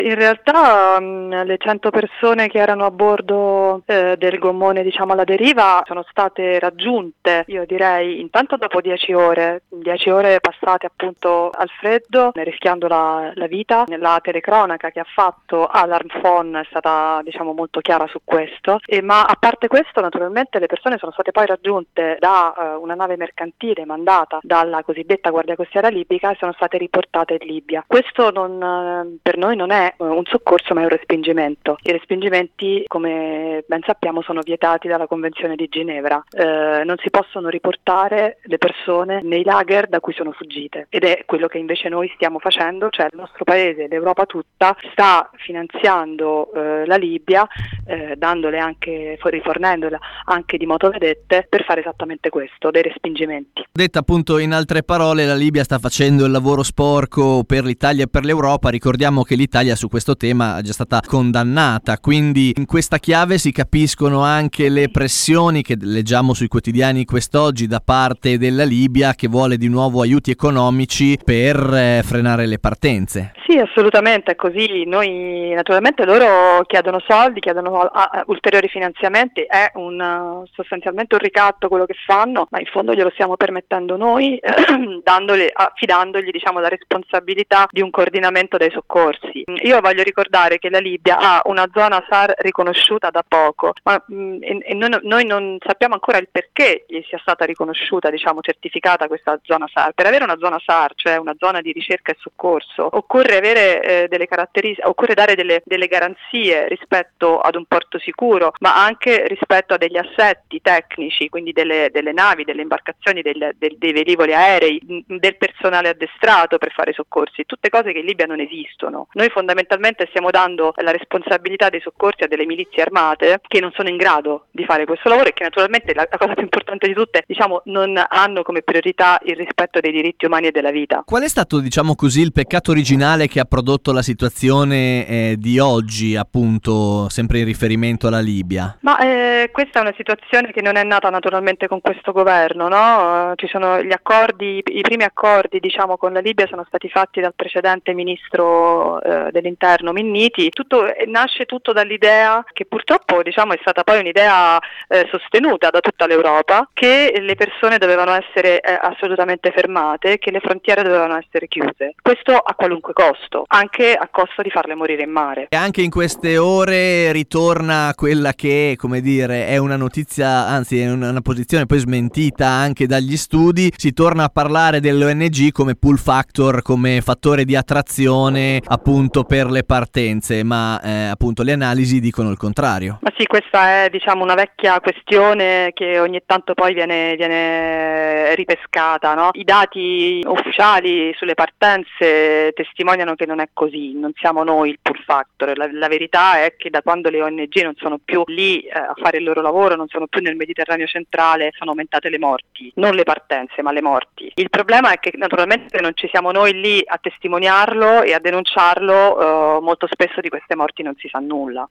In realtà le 100 persone che erano a bordo del gommone, diciamo, alla deriva sono state raggiunte, io direi, intanto dopo 10 ore passate appunto al freddo, rischiando la vita. La telecronaca che ha fatto Alarm Phone è stata, diciamo, molto chiara su questo, ma a parte questo naturalmente le persone sono state poi raggiunte da una nave mercantile mandata dalla cosiddetta Guardia Costiera Libica e sono state riportate in Libia. Questo per noi non è un soccorso, ma è un respingimento. I respingimenti, come ben sappiamo, sono vietati dalla Convenzione di Ginevra. Non si possono riportare le persone nei lager da cui sono fuggite, ed è quello che invece noi stiamo facendo, cioè il nostro paese, l'Europa tutta, sta finanziando la Libia, rifornendola anche di motovedette per fare esattamente questo, dei respingimenti. Detta appunto in altre parole, la Libia sta facendo il lavoro sporco per l'Italia e per l'Europa. Ricordiamo che l'Italia su questo tema è già stata condannata, quindi in questa chiave si capiscono anche le pressioni che leggiamo sui quotidiani quest'oggi da parte della Libia, che vuole di nuovo aiuti economici per frenare le partenze. Sì, assolutamente, è così. Noi, naturalmente, loro chiedono soldi, chiedono ulteriori finanziamenti, è sostanzialmente un ricatto quello che fanno, ma in fondo glielo stiamo permettendo noi, affidandogli, diciamo, la responsabilità di un coordinamento dei soccorsi. Io voglio ricordare che la Libia ha una zona SAR riconosciuta da poco, ma noi non sappiamo ancora il perché gli sia stata riconosciuta, diciamo, certificata questa zona SAR. Per avere una zona SAR, cioè una zona di ricerca e soccorso, occorre avere delle caratteristiche, occorre dare delle garanzie rispetto ad un porto sicuro, ma anche rispetto a degli assetti tecnici, quindi delle navi, delle imbarcazioni, dei velivoli aerei, del personale addestrato per fare i soccorsi, tutte cose che in Libia non esistono. Noi fondamentalmente stiamo dando la responsabilità dei soccorsi a delle milizie armate che non sono in grado di fare questo lavoro e che naturalmente, la cosa più importante di tutte, diciamo, non hanno come priorità il rispetto dei diritti umani e della vita. Qual è stato, diciamo così, il peccato originale che ha prodotto la situazione di oggi, appunto, sempre in riferimento alla Libia? Ma questa è una situazione che non è nata naturalmente con questo governo, no? Ci sono gli accordi, i primi accordi, diciamo, con la Libia sono stati fatti dal precedente ministro dell'interno Minniti. Nasce tutto dall'idea che purtroppo, diciamo, è stata poi un'idea sostenuta da tutta l'Europa, che le persone dovevano essere assolutamente fermate, che le frontiere dovevano essere chiuse. Questo a qualunque costo, anche a costo di farle morire in mare. E anche in queste ore ritorna quella che, come dire, è una notizia, anzi è una posizione poi smentita anche dagli studi. Si torna a parlare delle ONG come pull factor, come fattore di attrazione appunto per le partenze, ma appunto le analisi dicono il contrario. Ma sì, questa è, diciamo, una vecchia questione che ogni tanto poi viene ripescata, no? I dati ufficiali sulle partenze testimoniano che non è così, non siamo noi il pull factor. La verità è che da quando le ONG non sono più lì a fare il loro lavoro, non sono più nel Mediterraneo centrale, sono aumentate le morti, non le partenze ma le morti. Il problema è che naturalmente non ci siamo noi lì a testimoniarlo e a denunciarlo, molto spesso di queste morti non si sa nulla.